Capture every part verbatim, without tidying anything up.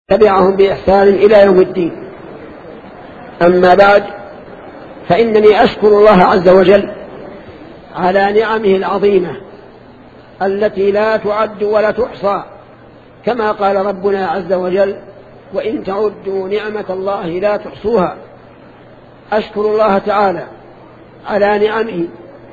تبعهم بإحسان إلى يوم الدين. أما بعد، فإنني أشكر الله عز وجل على نعمه العظيمة التي لا تعد ولا تحصى، كما قال ربنا عز وجل: وإن تعدوا نعمة الله لا تحصوها. أشكر الله تعالى على نعمه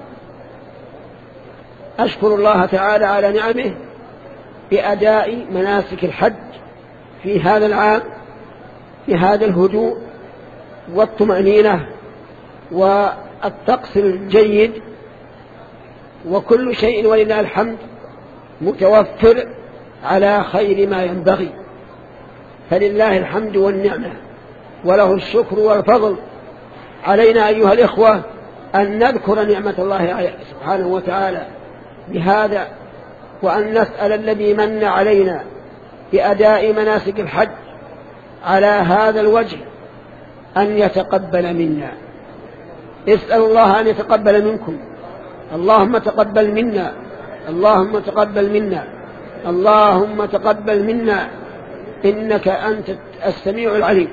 أشكر الله تعالى على نعمه بأداء مناسك الحج في هذا العام بهذا الهدوء والطمأنينة والطقس الجيد، وكل شيء ولله الحمد متوفر على خير ما ينبغي، فلله الحمد والنعمة وله الشكر والفضل. علينا أيها الإخوة أن نذكر نعمة الله سبحانه وتعالى بهذا، وأن نسأل الذي من علينا بأداء مناسك الحج على هذا الوجه أن يتقبل منا. اسأل الله أن يتقبل منكم. اللهم تقبل منا، اللهم تقبل منا، اللهم تقبل منا، إنك أنت السميع العليم.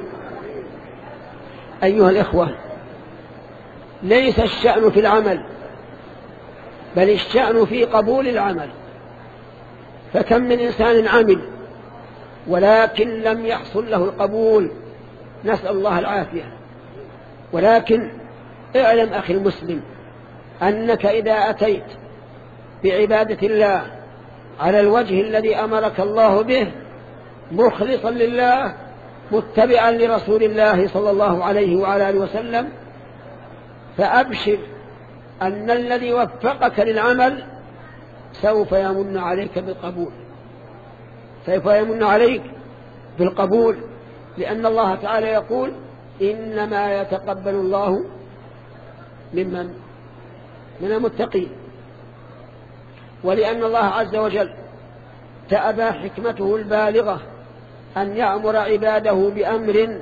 أيها الإخوة، ليس الشأن في العمل، بل الشأن في قبول العمل. فكم من إنسان عمل ولكن لم يحصل له القبول، نسأل الله العافية. ولكن اعلم أخي المسلم أنك إذا أتيت بعبادة الله على الوجه الذي أمرك الله به، مخلصا لله، متبعا لرسول الله صلى الله عليه وعلى آله وسلم، فأبشر أن الذي وفقك للعمل سوف يمن عليك بالقبول، سوف يمن عليك بالقبول، لأن الله تعالى يقول: إنما يتقبل الله ممن من المتقين. ولأن الله عز وجل تأبى حكمته البالغة أن يأمر عباده بأمر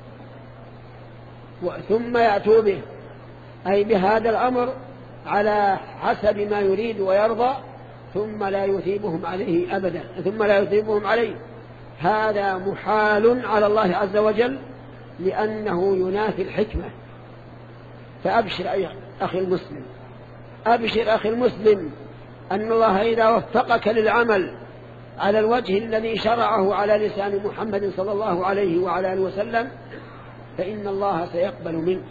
ثم يأتوا به، أي بهذا الأمر على حسب ما يريد ويرضى، ثم لا يثيبهم عليه أبدا ثم لا يثيبهم عليه. هذا محال على الله عز وجل، لأنه ينافي الحكمة. فأبشر أي أخي المسلم، أبشر أخي المسلم أن الله إذا وفقك للعمل على الوجه الذي شرعه على لسان محمد صلى الله عليه وعلى آله وسلم، فإن الله سيقبل منك.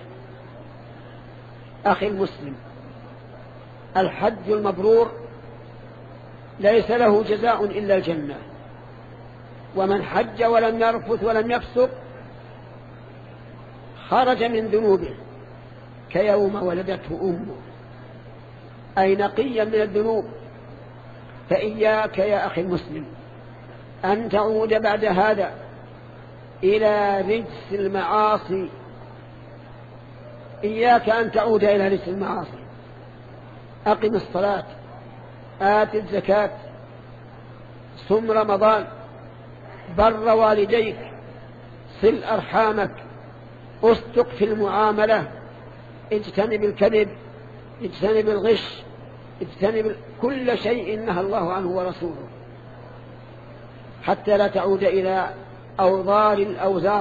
أخي المسلم، الحج المبرور ليس له جزاء إلا الجنة، ومن حج ولم يرفث ولم يفسق خرج من ذنوبه كيوم ولدته أمه، أي نقيا من الذنوب. فإياك يا أخي المسلم أن تعود بعد هذا إلى رجس المعاصي، إياك أن تعود إلى رجس المعاصي. أقم الصلاة، آت الزكاة، صم رمضان، بر والديك، صل أرحامك، أصدق في المعاملة، اجتنب الكذب، اجتنب الغش، اجتنب كل شيء نهى الله عنه ورسوله، حتى لا تعود إلى أوضار الأوزار.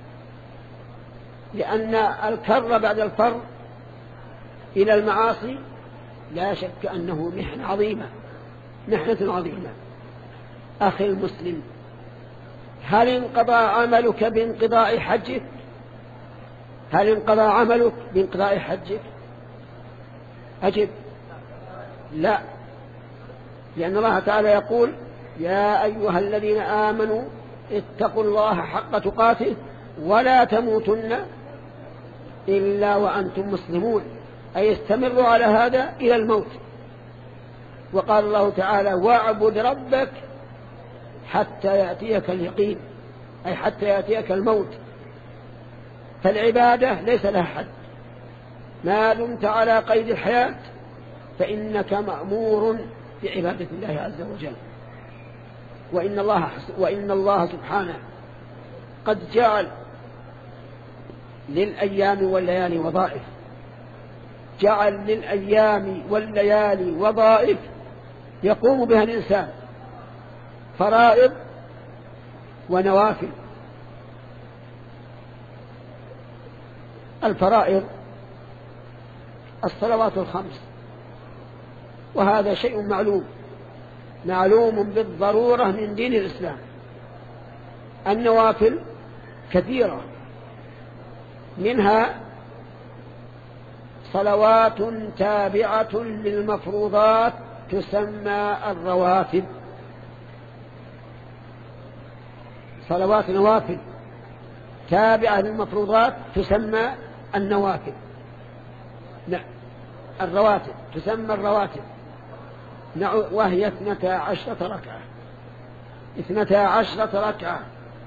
لأن الكر بعد الفر إلى المعاصي لا شك أنه محنة عظيمة، محنة عظيمة. أخي المسلم، هل انقضى عملك بانقضاء حجك؟ هل انقضى عملك بانقضاء حجك؟ أجب: لا، لأن الله تعالى يقول: يا أيها الذين آمنوا اتقوا الله حق تقاته ولا تموتن إلا وأنتم مسلمون، أي استمروا على هذا إلى الموت. وقال الله تعالى: واعبد ربك حتى يأتيك اليقين، أي حتى يأتيك الموت. فالعبادة ليس لها حد، ما دمت على قيد الحياة فإنك مأمور بعبادة الله عز وجل. وإن الله, وإن الله سبحانه قد جعل للأيام والليالي وظائف، جعل للأيام والليالي وظائف يقوم بها الإنسان، فرائض ونوافل. الفرائض الصلوات الخمس، وهذا شيء معلوم معلوم بالضرورة من دين الإسلام. النوافل كثيرة، منها صلوات تابعة للمفروضات تسمى الرواتب، صلوات نوافل تابعة للمفروضات تسمى النوافل. لا، الرواتب تسمى الرواتب، وهي اثنتا عشرة ركعة اثنتا عشرة ركعة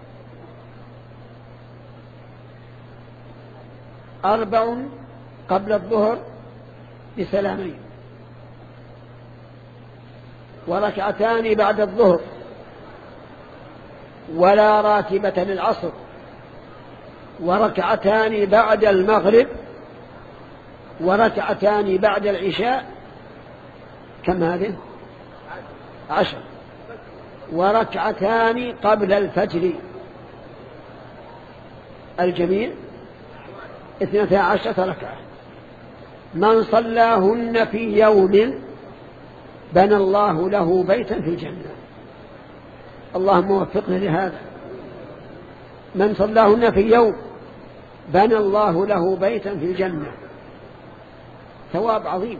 أربع قبل الظهر بسلامين، وركعتان بعد الظهر، ولا راتبة للعصر، وركعتان بعد المغرب، وركعتان بعد العشاء. كم هذه؟ عشر. وركعتان قبل الفجر. الجميع اثنتا عشرة ركعة. من صلاهن في يوم بنى الله له بيتا في الجنة. اللهم وفقنا لهذا. من صلاهن في يوم بنى الله له بيتا في الجنة، ثواب عظيم.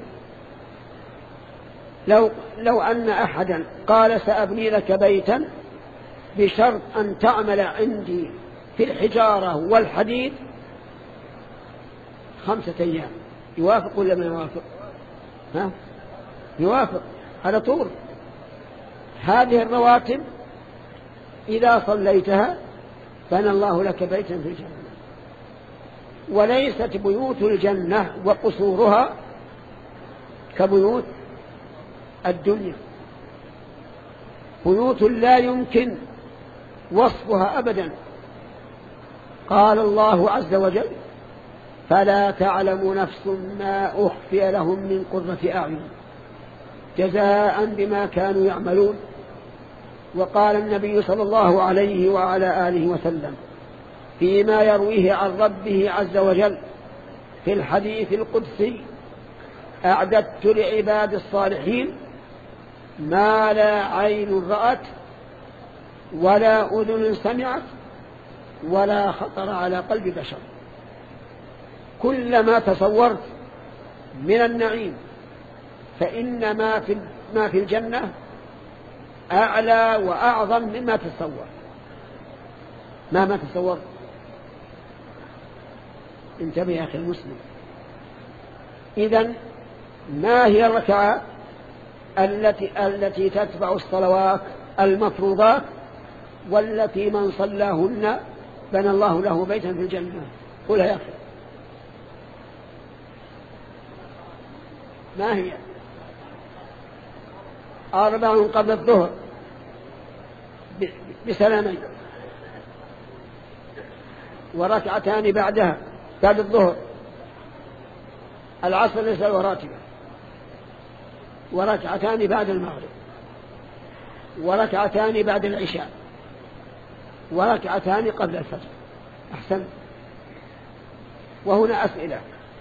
لو, لو أن أحدا قال سأبني لك بيتا بشرط أن تعمل عندي في الحجارة والحديد خمسة أيام، يوافق ولا ما يوافق؟ ها؟ يوافق على طول. هذه الرواتب إذا صليتها بنى الله لك بيتا في الجنة. وليست بيوت الجنة وقصورها كبيوت الدنيا، بيوت لا يمكن وصفها أبدا. قال الله عز وجل: فلا تعلم نفس ما أخفي لهم من قرة أعين جزاء بما كانوا يعملون. وقال النبي صلى الله عليه وعلى آله وسلم فيما يرويه عن ربه عز وجل في الحديث القدسي: أعددت لعباد الصالحين ما لا عين رأت ولا أذن سمعت ولا خطر على قلب بشر. كل ما تصورت من النعيم فإن ما في, ما في الجنة أعلى وأعظم مما تتصور. ما ما تصور. انتبه يا أخي المسلم. إذن ما هي الركعات التي, التي تتبع الصلوات المفروضات والتي من صلاهن بنى الله له بيتا في الجنة؟ قولها يا أخي. ما هي؟ أربع قبل الظهر بسلامين، وركعتان بعدها بعد الظهر، العصر ليس وراتبة، وركعتان بعد المغرب، وركعتان بعد العشاء، وركعتان قبل الفجر. أحسن. وهنا أسئلة: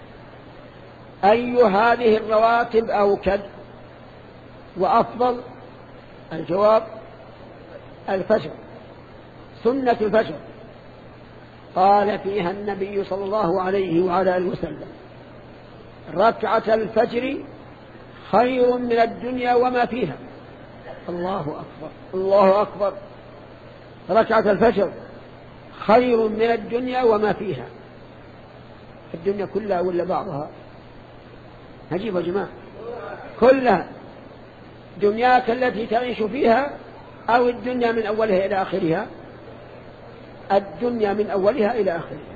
أي هذه الرواتب أوكد وأفضل؟ الجواب: الفجر، سنة الفجر. قال فيها النبي صلى الله عليه وعلى آله وسلم: ركعة الفجر خير من الدنيا وما فيها. الله أكبر، الله أكبر. ركعة الفجر خير من الدنيا وما فيها. الدنيا كلها ولا بعضها؟ نجيب يا جماعة. كلها. دنياك التي تعيش فيها أو الدنيا من أولها إلى آخرها؟ الدنيا من أولها إلى آخرها.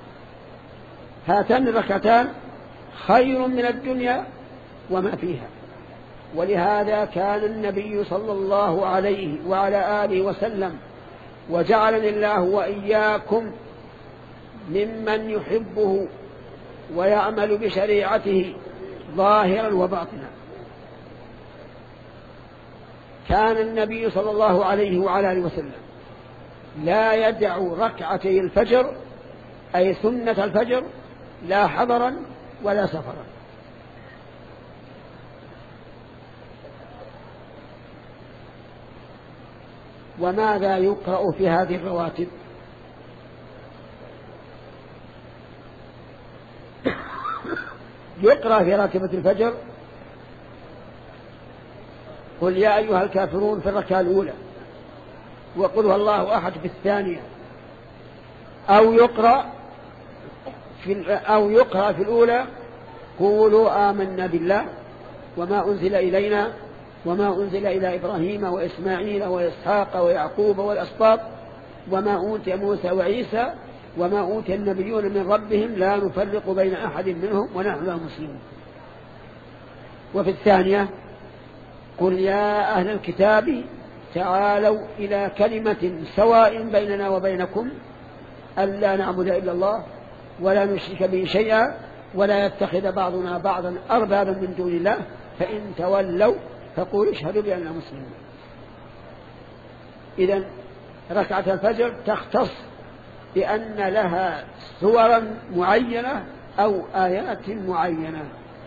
هاتان الركعتان خير من الدنيا وما فيها. ولهذا كان النبي صلى الله عليه وعلى آله وسلم، وجعلني الله وإياكم ممن يحبه ويعمل بشريعته ظاهرا وباطنا، كان النبي صلى الله عليه وعلى آله وسلم لا يدع ركعتي الفجر أي سنة الفجر لا حضرا ولا سفرا. وماذا يقرأ في هذه الرواتب؟ يقرأ في راتبة الفجر قل يا أيها الكافرون في الركعة الأولى، وقل هو الله أحد في الثانية، أو يقرأ في أو يقرأ في الأولى قولوا آمنا بالله وما أنزل إلينا وما أنزل إلى إبراهيم وإسماعيل وإسحاق ويعقوب والأسباط وما أوتي موسى وعيسى وما أوتي النبيون من ربهم لا نفرق بين أحد منهم ونحن له مسلمون. وفي الثانية قل يا أهل الكتاب تعالوا إلى كلمة سواء بيننا وبينكم ألا نعبد إلا الله ولا نشرك به شيئا ولا يتخذ بعضنا بعضا أربابا من دون الله فإن تولوا فقولوا اشهدوا بأننا مسلمون. إذن ركعة الفجر تختص بأن لها سورا معينة أو آيات معينة.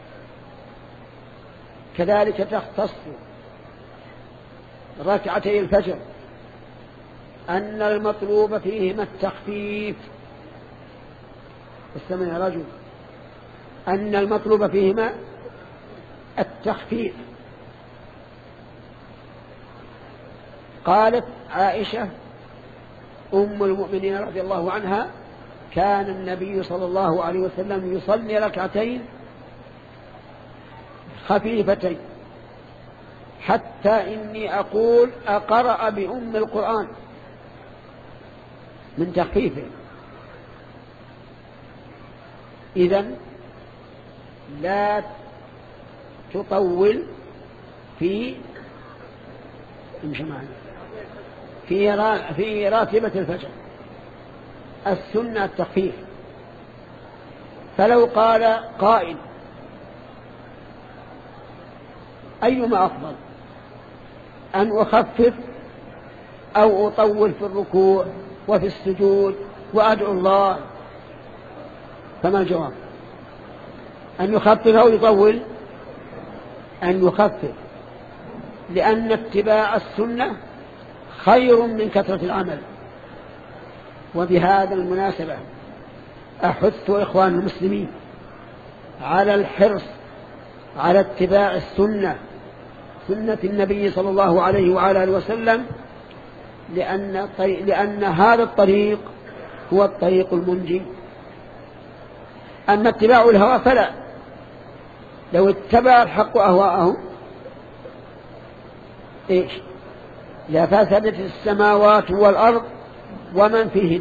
كذلك تختص ركعتي الفجر أن المطلوب فيهما التخفيف. استمع يا رجل، أن المطلوب فيهما التخفيف. قالت عائشة أم المؤمنين رضي الله عنها كان النبي صلى الله عليه وسلم يصلي ركعتين خفيفتين حتى إني أقول أقرأ بأم القرآن من تخفيفه. إذن لا تطول في في في راتبة الفجر، السنة التخفيف. فلو قال قائل أيما أفضل أن أخفف أو أطول في الركوع وفي السجود وأدعو الله، فما الجواب؟ أن يخفف أو يطول؟ أن يخفف، لأن اتباع السنة خير من كثرة العمل. وبهذا المناسبة أحث إخوان المسلمين على الحرص على اتباع السنة، سنة النبي صلى الله عليه وعلى آله وسلم، لأن, لأن هذا الطريق هو الطريق المنجي. أما اتباع الهوى فلا، لو اتبع الحق أهواءهم إيش؟ لفسدت السماوات والأرض ومن فيهن.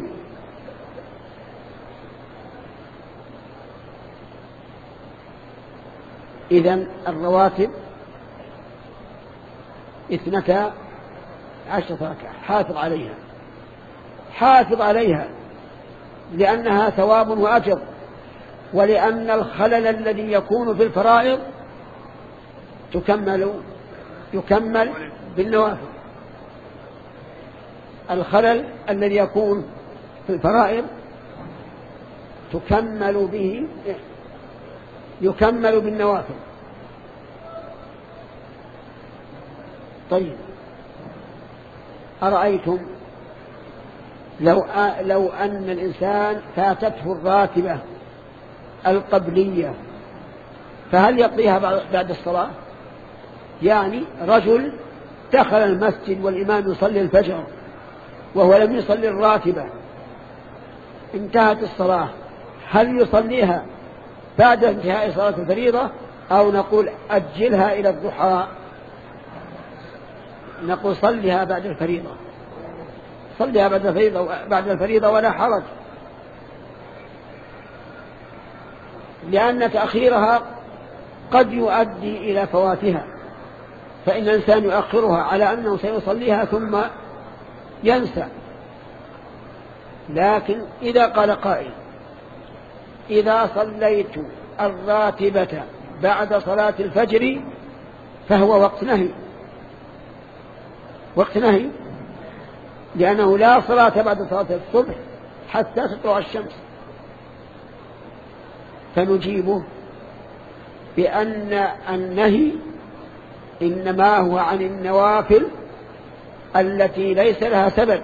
إذن الرواتب اثنتا عشرة ركعة، حافظ عليها، حافظ عليها لأنها ثواب وأجر، ولأن الخلل الذي يكون في الفرائض تكمل يكمل بالنوافل. الخلل الذي يكون في الفرائض تكمل به يكمل بالنوافل. طيب، أرأيتم لو لو أن الإنسان فاتته الراتبة القبلية فهل يقضيها بعد الصلاة؟ يعني رجل دخل المسجد والإمام يصلي الفجر وهو لم يصلي الراتبة، انتهت الصلاة، هل يصليها بعد انتهاء صلاة الفريضة أو نقول أجلها إلى الضحى؟ نقول صليها بعد الفريضة، صليها بعد الفريضة بعد الفريضة ولا حرج، لأن تأخيرها قد يؤدي إلى فواتها، فإن الإنسان يؤخرها على أنه سيصليها ثم ينسى. لكن إذا قال قائل إذا صليت الراتبة بعد صلاة الفجر فهو وقت نهي، وقت نهي لأنه لا صلاة بعد صلاة الصبح حتى تطلع الشمس. فنجيبه بأن النهي إنما هو عن النوافل التي ليس لها سبب،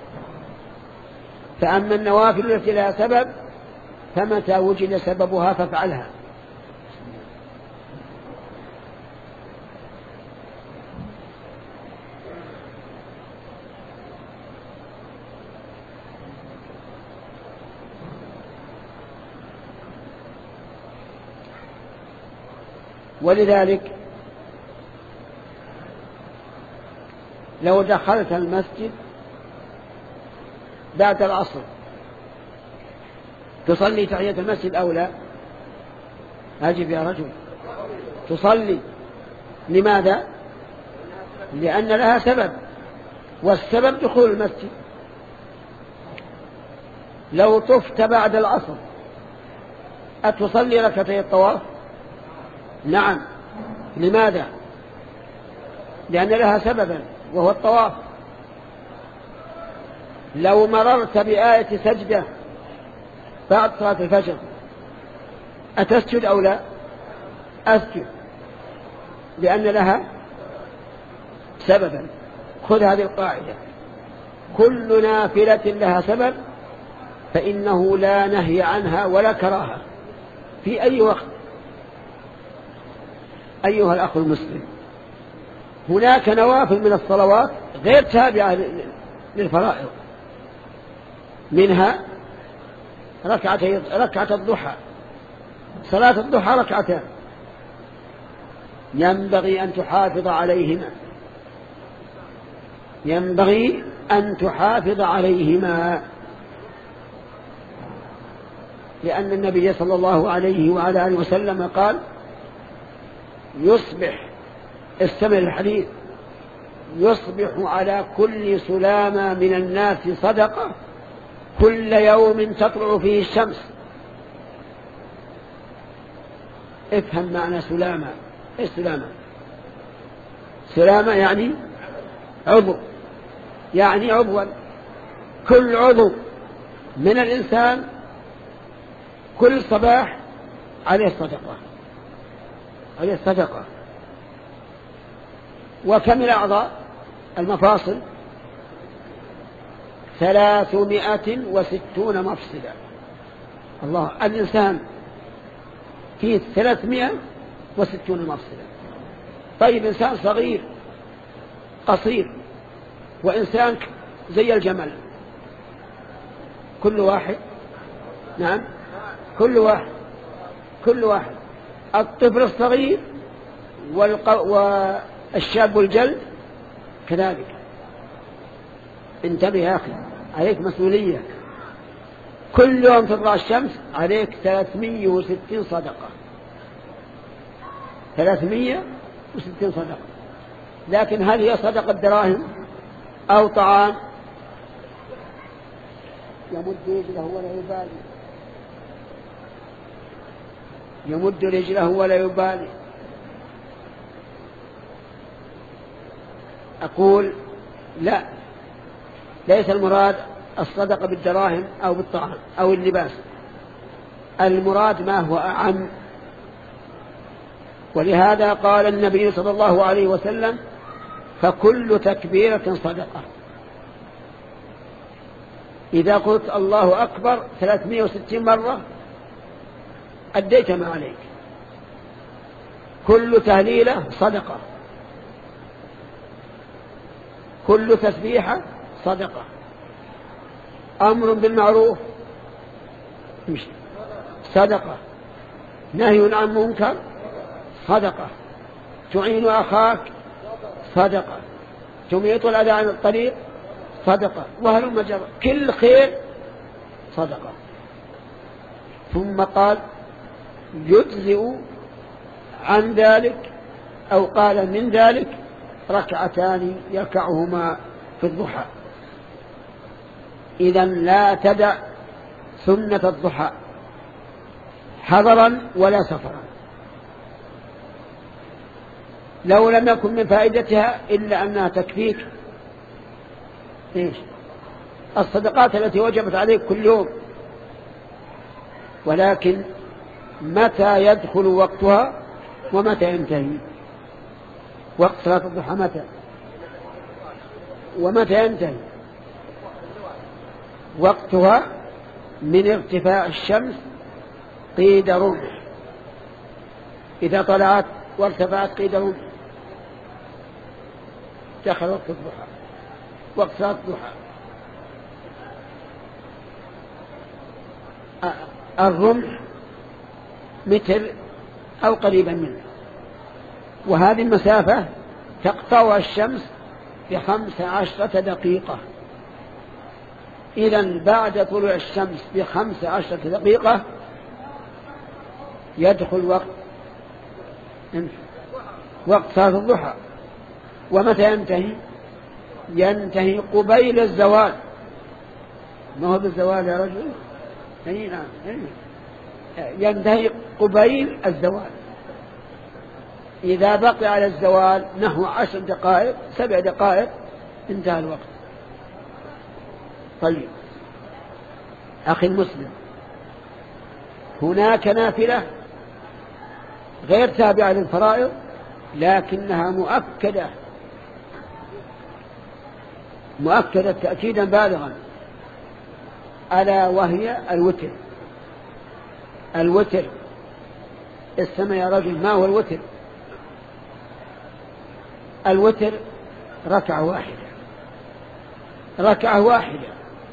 فأما النوافل التي لها سبب فمتى وجد سببها فافعلها. ولذلك لو دخلت المسجد بعد العصر تصلي تحية المسجد أو لا؟ أجب يا رجل. تصلي. لماذا؟ لأن لها سبب، والسبب دخول المسجد. لو طفت بعد العصر أتصلي ركعتي الطواف؟ نعم. لماذا؟ لأن لها سببا وهو الطواف. لو مررت بآية سجدة بعد صلاة الفجر أتسجد أو لا؟ أسجد، لأن لها سببا. خذ هذه القاعدة: كل نافلة لها سبب فإنه لا نهي عنها ولا كراهة في أي وقت. أيها الأخ المسلم، هناك نوافل من الصلوات غير تابعة للفرائض، منها ركعتي ركعة الضحى. صلاة الضحى ركعتان ينبغي أن تحافظ عليهما، ينبغي أن تحافظ عليهما، لأن النبي صلى الله عليه وعلى آله وسلم قال: يصبح، استمع الحديث، يصبح على كل سلامة من الناس صدقة كل يوم تطلع فيه الشمس. افهم معنى سلامة. ايش سلامة؟ سلامة يعني عضو، يعني عضوا. كل عضو من الإنسان كل صباح عليه صدقة، عليه صدقة. وكم الأعضاء المفاصل؟ ثلاثمائة وستون مفصلا. الله، الإنسان فيه ثلاثمائة وستون مفصلا. طيب، إنسان صغير قصير وإنسان زي الجمل، كل واحد، نعم، كل واحد كل واحد الطفل الصغير والشاب الجلد كذلك. انتبه يا أخي، عليك مسؤولية. كل يوم تطلع الشمس عليك ثلاثمائة وستين صدقة، ثلاثمائة وستين صدقة. لكن هل هي صدقة دراهم أو طعام؟ يمد رجله ولا يبالي، يمد رجله ولا يبالي. أقول لا، ليس المراد الصدقة بالدراهم أو بالطعام أو اللباس، المراد ما هو أعم. ولهذا قال النبي صلى الله عليه وسلم: فكل تكبيرة صدقة. إذا قلت الله أكبر ثلاثمائة وستين مرة أديت ما عليك. كل تهليلة صدقة، كل تسبيحة صدقة، أمر بالمعروف صدقة، نهي عن منكر صدقة، تعين أخاك صدقة، تميط الأذى عن الطريق صدقة، وهل مجرى كل خير صدقة. ثم قال: يجزئ عن ذلك، أو قال من ذلك، ركعتان يركعهما في الضحى. إذن لا تدع سنة الضحى حضرا ولا سفرا، لو لم يكن من فائدتها إلا أنها تكفيك إيش؟ الصدقات التي وجبت عليك كل يوم، ولكن متى يدخل وقتها ومتى ينتهي؟ وقت صلاة الضحى متى ومتى ينتهي؟ وقتها من ارتفاع الشمس قيد رمح، إذا طلعت وارتفعت قيد رمح دخل وقت الضحى، وقت صلاة الضحى. الرمح متر أو قريبا منه، وهذه المسافة تقطعها الشمس بخمس عشرة دقيقة. إذن بعد طلوع الشمس بخمس عشرة دقيقة يدخل وقت وقت صلاة الضحى. ومتى ينتهي؟ ينتهي قبيل الزوال. ما هو بالزوال يا رجل؟ نعم، ينتهي قبيل الزوال. إذا بقي على الزوال نحو عشر دقائق سبع دقائق انتهى الوقت. طيب أخي المسلم، هناك نافلة غير تابعة للفرائض لكنها مؤكدة مؤكدة تأكيدا بالغا، ألا وهي الوتر. الوتر استمع يا رجل، ما هو الوتر؟ الوتر ركعة واحدة، ركعة واحدة.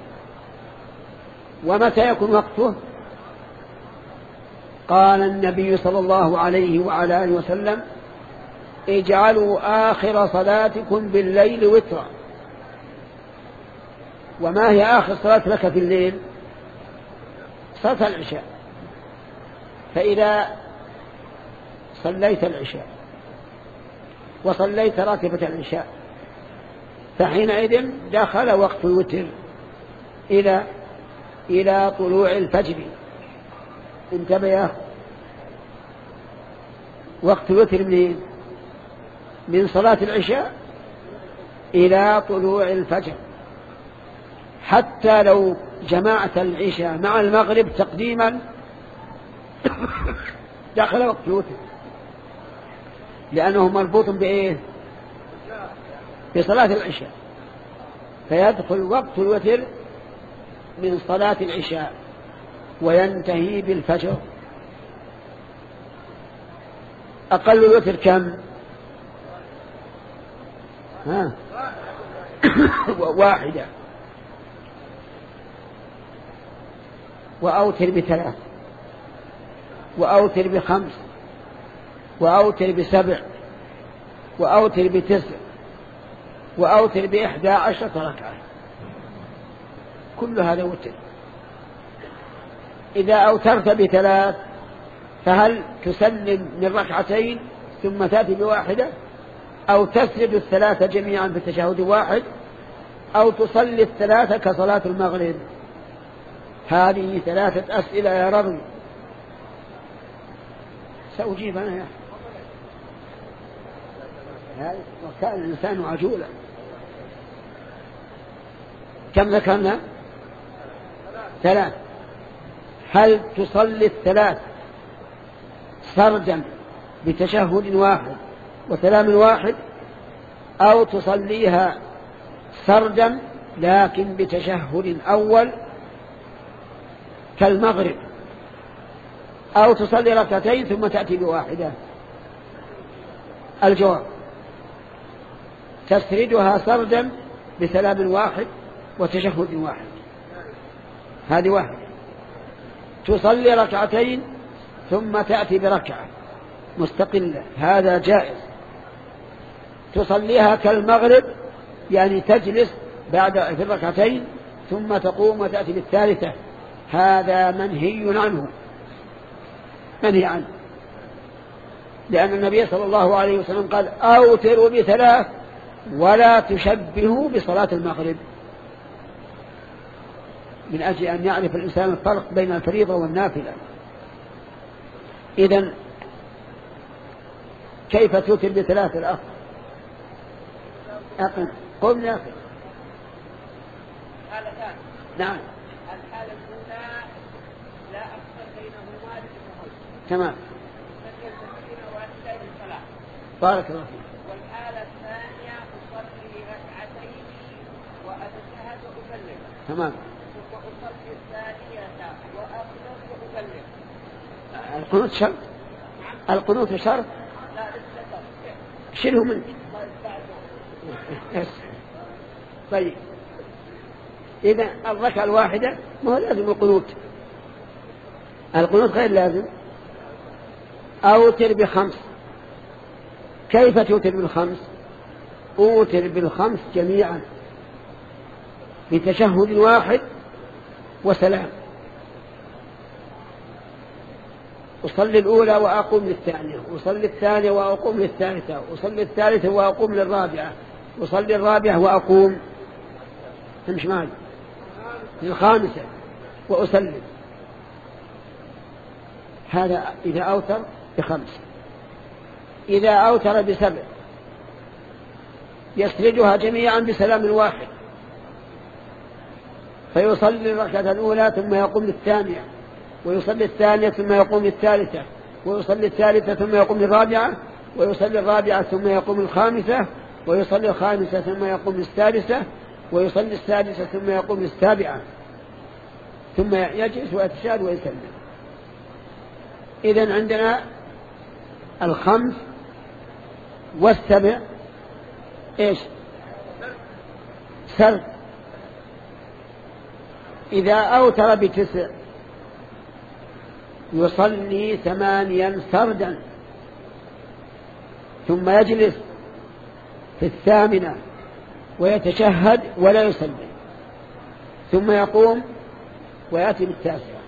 ومتى يكون وقته؟ قال النبي صلى الله عليه وعلى آله وسلم: اجعلوا آخر صلاتكم بالليل وترا. وما هي آخر صلاة لك في الليل؟ صلاة العشاء. فإذا صليت العشاء وصليت راتبة العشاء فحينئذ دخل وقت الوتر إلى إلى طلوع الفجر. انتبه يا أخي، وقت الوتر منين؟ من صلاة العشاء إلى طلوع الفجر. حتى لو جمعت العشاء مع المغرب تقديما دخل وقت الوتر، لأنه مربوط بإيه؟ بصلاة العشاء. فيدخل وقت الوتر من صلاة العشاء وينتهي بالفجر. أقل الوتر كم؟ ها؟ واحدة. وأوتر بثلاث، وأوتر بخمس، وأوتر بسبع، وأوتر بتسع، وأوتر بإحدى عشرة ركعة. كل هذا وتر. إذا أوترت بثلاث فهل تسلم من ركعتين ثم تأتي بواحدة، أو تسرد الثلاثة جميعا في التشهد واحد، أو تصلي الثلاثة كصلاة المغرب؟ هذه ثلاثة أسئلة يا رجل، سأجيب أنا يا أخي. وكان الإنسان عجولا. كم ذكرنا؟ ثلاث. هل تصلي الثلاث سردا بتشهد واحد وسلام واحد، أو تصليها سردا لكن بتشهد أول كالمغرب، أو تصلي ركعتين ثم تأتي بواحدة؟ الجواب: تسردها سردا بسلام واحد وتشهد واحد، هذه واحدة. تصلي ركعتين ثم تأتي بركعة مستقلة، هذا جائز. تصليها كالمغرب يعني تجلس بعد في الركعتين ثم تقوم وتأتي بالثالثة، هذا منهي عنه، منهي عنه، لأن النبي صلى الله عليه وسلم قال: أوتروا بثلاث ولا تشبهوا بصلاة المغرب، من أجل أن يعرف الإنسان الفرق بين الفريضة والنافلة. إذن كيف توتر بثلاث الأخ؟ أقم قم يا أخي. نعم. الحالة الأولى لا أفصل بينهما للمهل. تمام. بارك الله فيك. والحالة الثانية أصلي ركعتين وأتشهد وأسلم. تمام. وأصلي الثانية وأقنط وأسلم. القنوت شرط؟ القنوت شرط؟ لا لسه شرط. شيله منك. طيب إذا الركعة الواحدة ما هو لازم القنوت، القنوت غير لازم. أوتر بخمس. كيف توتر بالخمس؟ أوتر بالخمس جميعا بتشهد واحد وسلام. أصلي الأولى وأقوم للثانية، أصلي الثانية وأقوم للثالثة، أصلي الثالثة وأقوم للرابعة، أصلي الرابعة وأقوم مش معي للخامسة وأسلم. هذا إذا أوتر بخمس. إذا أوتر بسبع يسردها جميعا بسلام واحد، فيصلي الركعة الأولى ثم يقوم للثانية، ويصلي الثانية ثم يقوم للثالثة، ويصلي الثالثة ثم يقوم للرابعة، ويصلي الرابعة ثم يقوم للخامسة، ويصلي الخامسة ثم يقوم للسادسة، ويصلي السادسة ثم يقوم للسابعة، ثم يجلس ويتشهد ويسلم. إذن عندنا الخمس والسبع إيش؟ سرد. إذا أوتر بتسع يصلي ثمانيا سردا، ثم يجلس في الثامنة ويتشهد ولا يسلم، ثم يقوم ويأتي بالتاسعة.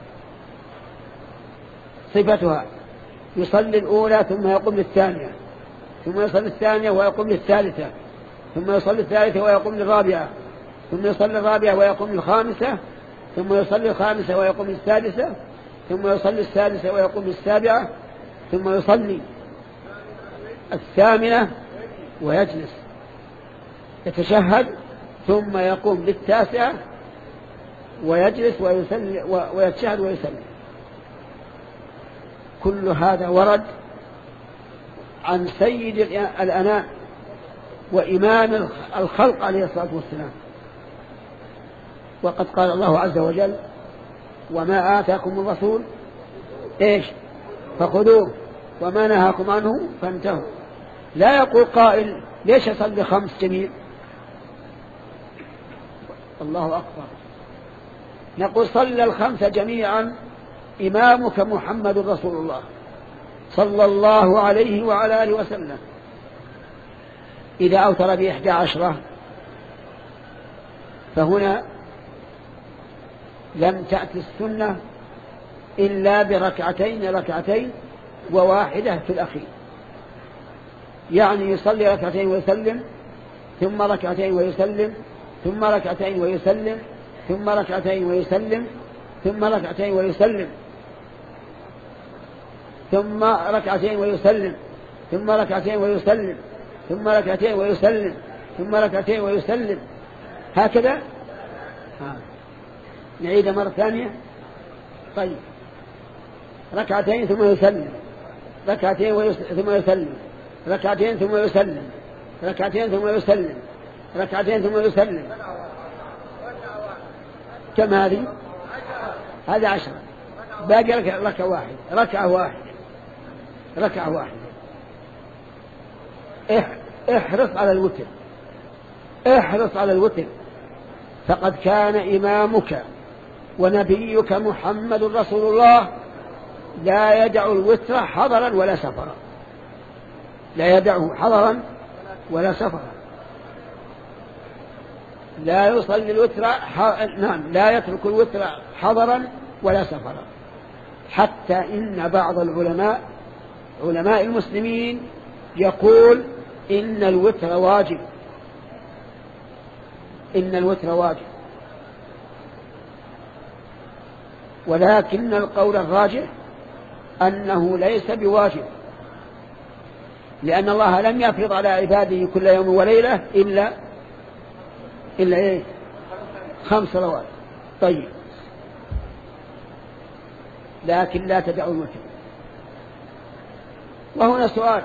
صفتها يصلي الأولى ثم يقوم للثانية، ثم يصلي الثانية ويقوم للثالثة، ثم يصلي الثالثة ويقوم للرابعة، ثم يصلي الرابعة ويقوم للخامسة، ثم يصلي الخامسة ويقوم للسادسة، ثم يصلي السادسة ويقوم للسابعة، ثم يصلي الثامنة ويجلس يتشهد، ثم يقوم للتاسعة ويجلس ويتشهد ويسلم. كل هذا ورد عن سيد الأنام وإمام الخلق عليه الصلاة والسلام. وقد قال الله عز وجل: وما آتاكم الرسول إيش فخذوه وما نهاكم عنه فانتهوا. لا يقول قائل: ليش أصلي خمس جميع؟ الله أكبر. نقول: صلى الخمس جميعا إمامك محمد رسول الله صلى الله عليه وعلى آله وسلم. إذا أوتر بإحدى عشرة فهنا لم تأتي السنة إلا بركعتين ركعتين وواحدة في الأخير، يعني يصلي ركعتين ويسلم، ثم ركعتين ويسلم، ثم ركعتين ويسلم، ثم ركعتين ويسلم، ثم ركعتين ويسلم، ثم ركعتين ويسلم، ثم ركعتين ويسلم، ثم ركعتين ويسلم، ثم ركعتين ويسلم، هكذا. ها. نعيد مرة ثانية. طيب، ركعتين ثم يسلم، ركعتين ثم يسلم، ركعتين ثم يسلم، ركعتين ثم يسلم، ركعتين ثم يسلم. كم هذه؟ هذه عشرة. باقي ركعة واحدة، ركعة واحدة، ركعة واحدة. احرص على الوتر، احرص على الوتر، فقد كان إمامك ونبيك محمد رسول الله لا يدع الوتر حضرا ولا سفرا، لا يدعه حضرا ولا سفرا. لا يصلي الوتر ح... نعم لا يترك الوتر حضرا ولا سفرا. حتى إن بعض العلماء علماء المسلمين يقول إن الوتر واجب، إن الوتر واجب، ولكن القول الراجح أنه ليس بواجب، لأن الله لم يفرض على عباده كل يوم وليلة إلا إلا إيه؟ خمس صلوات. طيب، لكن لا تدعوا الوتر. وهنا سؤال: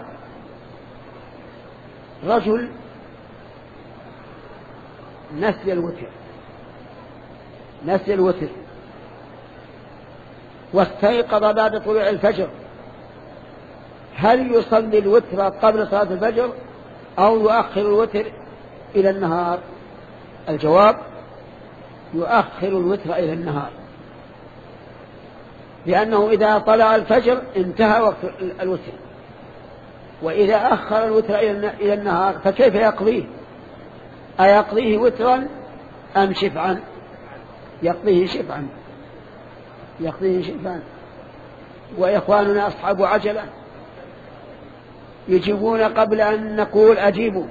رجل نسي الوتر نسي الوتر واستيقظ بعد طلوع الفجر، هل يصلي الوتر قبل صلاة الفجر أو يؤخر الوتر إلى النهار؟ الجواب: يؤخر الوتر إلى النهار، لأنه إذا طلع الفجر انتهى وقت الوتر، وإذا أخر الوتر إلى النهار فكيف يقضيه؟ أيقضيه وترا أم شفعا؟ يقضيه شفعا يقضيه شفعا وإخواننا أصحاب عجلة يجيبون قبل أن نقول أجيبوا،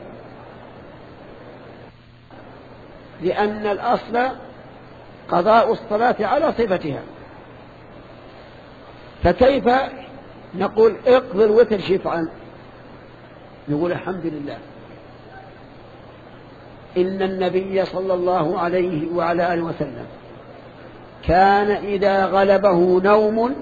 لأن الأصل قضاء الصلاة على صفتها، فكيف نقول اقض الوتر شفعا؟ نقول الحمد لله إن النبي صلى الله عليه وعلى آله وسلم كان إذا غلبه نوم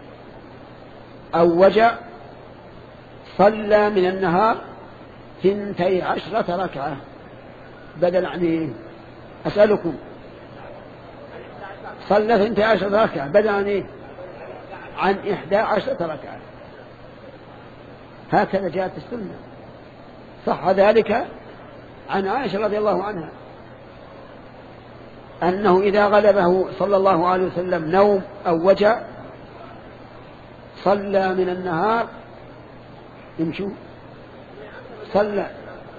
أو وجع صلى من النهار ثنتي عشرة ركعة، بدل عن أسألكم صلى ثنتي عشرة ركعة بدل عن عن إحدى عشرة ركعة. هكذا جاءت السنة، صح ذلك عن عائشة رضي الله عنها أنه إذا غلبه صلى الله عليه وسلم نوم أو وجع صلى من النهار يمشوا صلى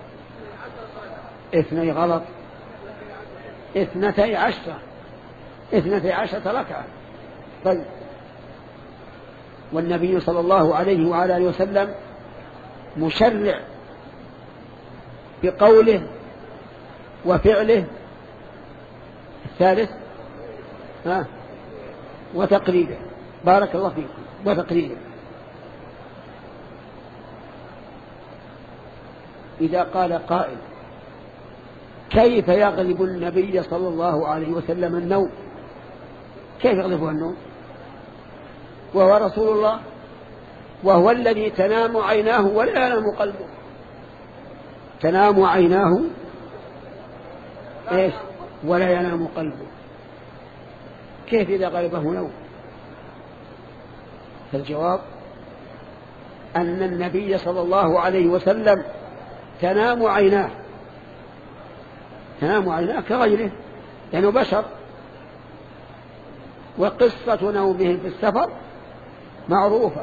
اثني غلط اثنتي عشرة اثنتي عشرة ركعة. طيب، والنبي صلى الله عليه وعلى آله وسلم مشرع بقوله وفعله الثالث ها وتقريبه. بارك الله فيكم. وتقريبه، إذا قال قائل كيف يغلب النبي صلى الله عليه وسلم النوم؟ كيف يغلبه النوم وهو رسول الله، وهو الذي تنام عيناه ولا ينام قلبه؟ تنام عيناه إيش ولا ينام قلبه، كيف إذا غلبه نوم؟ فالجواب أن النبي صلى الله عليه وسلم تنام عيناه تنام عيناه كغيره، لأنه بشر، وقصة نومه في السفر معروفة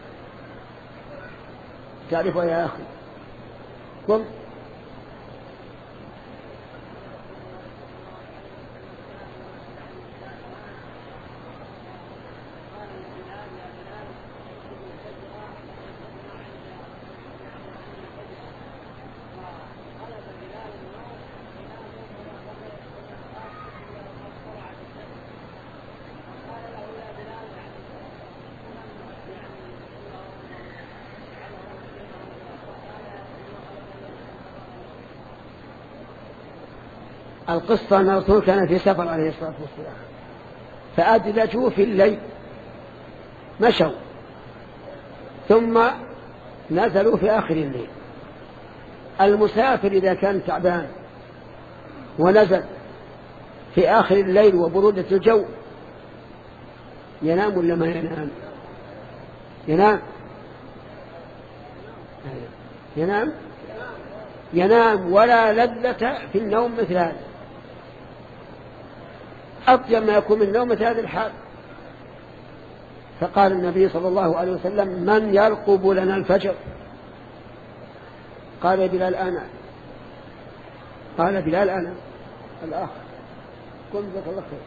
تعرفها يا أخي. قم. القصة أن الرسول كان في سفر عليه الصلاة والسلام فأدلجوا في الليل، مشوا ثم نزلوا في آخر الليل. المسافر إذا كان تعبان ونزل في آخر الليل وبرودة الجو ينام ولا ما ينام؟ ينام ينام ينام ولا لذة في النوم مثل هذا، أطيب ما يكون من النوم مثل هذا الحال. فقال النبي صلى الله عليه وسلم من يرقب لنا الفجر؟ قال بلال أنا. قال بلال أنا. الآخر قم جزاك الله خير.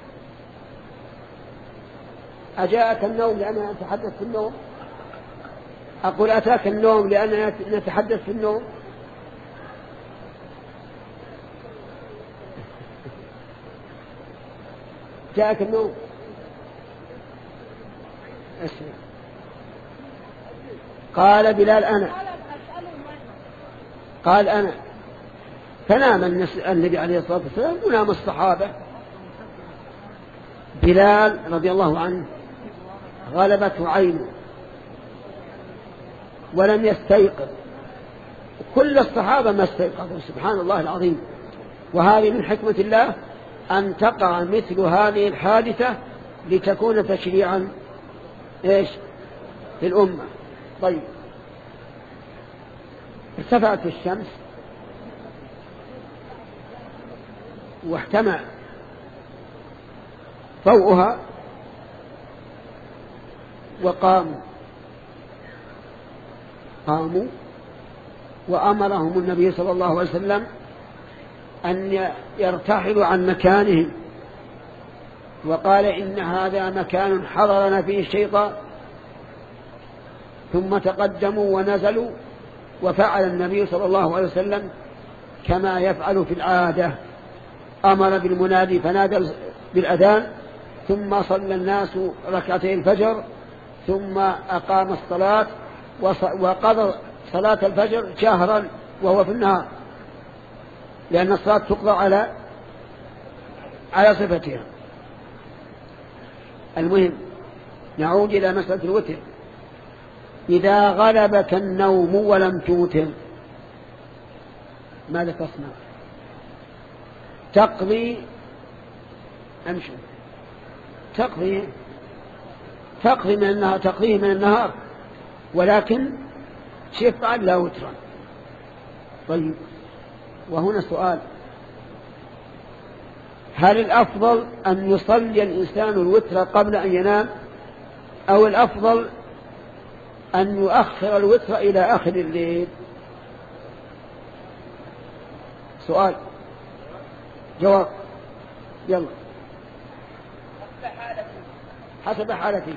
أجاءك النوم لأننا نتحدث في النوم؟ أقول أتاك النوم لأننا نتحدث في النوم؟ جاءك النوم؟ أسمع. قال بلال أنا. قال أنا. فنام النبي عليه الصلاة والسلام ونام الصحابة بلال رضي الله عنه غلبته عينه ولم يستيقظ، كل الصحابة ما استيقظوا، سبحان الله العظيم. وهذه من حكمة الله أن تقع مثل هذه الحادثة لتكون تشريعا إيش في الأمة. طيب، ارتفعت الشمس واحتمى ضوءها وقاموا قاموا وأمرهم النبي صلى الله عليه وسلم أن يرتحلوا عن مكانهم، وقال إن هذا مكان حضرنا فيه الشيطان. ثم تقدموا ونزلوا، وفعل النبي صلى الله عليه وسلم كما يفعل في العادة، أمر بالمنادي فنادى بالأذان، ثم صلى الناس ركعتي الفجر، ثم أقام الصلاة وقضى صلاة الفجر جهرا وهو في النهار، لأن الصلاة تقضى على على صفتها. المهم نعود إلى مسألة الوتر. إذا غلبك النوم ولم توتر ماذا تصنع؟ تقضي أمشي تقضي تقضي من النهار تقضيه من النهار، ولكن شفعا لا وترا. طيب، وهنا سؤال: هل الأفضل أن يصلي الإنسان الوتر قبل أن ينام، أو الأفضل أن يؤخر الوتر إلى آخر الليل؟ سؤال، جواب، يلا. حسب حالته.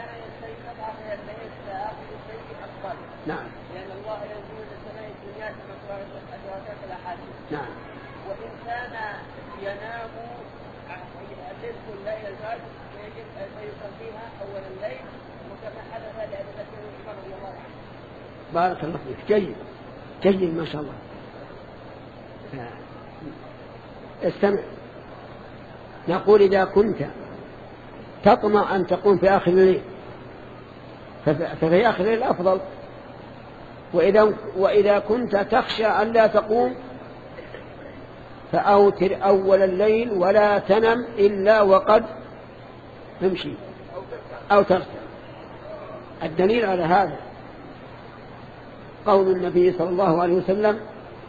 نعم. لأن الله ينزل إلى السماء الدنيا كما أدركت الأحاديث. نعم. وإن كان ينام الليل الليل الفجر فيجب أن يصليها أول الليل، وكما حدث لأبي بكر عمر رضي الله عنه. بارك الله فيك، جيد جيد ما شاء الله. استمع، نقول إذا كنت تطمع أن تقوم في آخر الليل ففي آخر الليل أفضل، وإذا, وإذا كنت تخشى أن لا تقوم فأوتر أول الليل ولا تنم إلا وقد تمشي أو ترسل. الدليل على هذا قول النبي صلى الله عليه وسلم: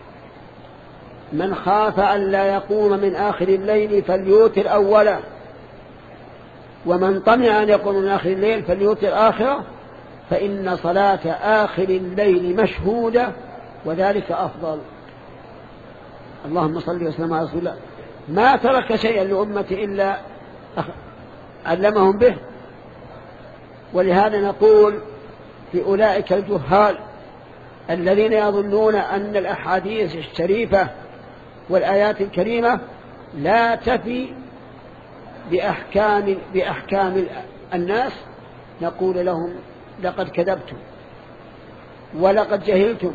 من خاف أن لا يقوم من آخر الليل فليوتر أولا، ومن طمع أن يقوم من آخر الليل فليوتر آخره، فإن صلاة آخر الليل مشهودة وذلك أفضل. اللهم صل وسلم على رسول الله. ما ترك شيئا لأمتي إلا علمهم به. ولهذا نقول في أولئك الجهال الذين يظنون أن الأحاديث الشريفة والآيات الكريمة لا تفي بأحكام, بأحكام الناس، نقول لهم: لقد كذبتم ولقد جهلتم.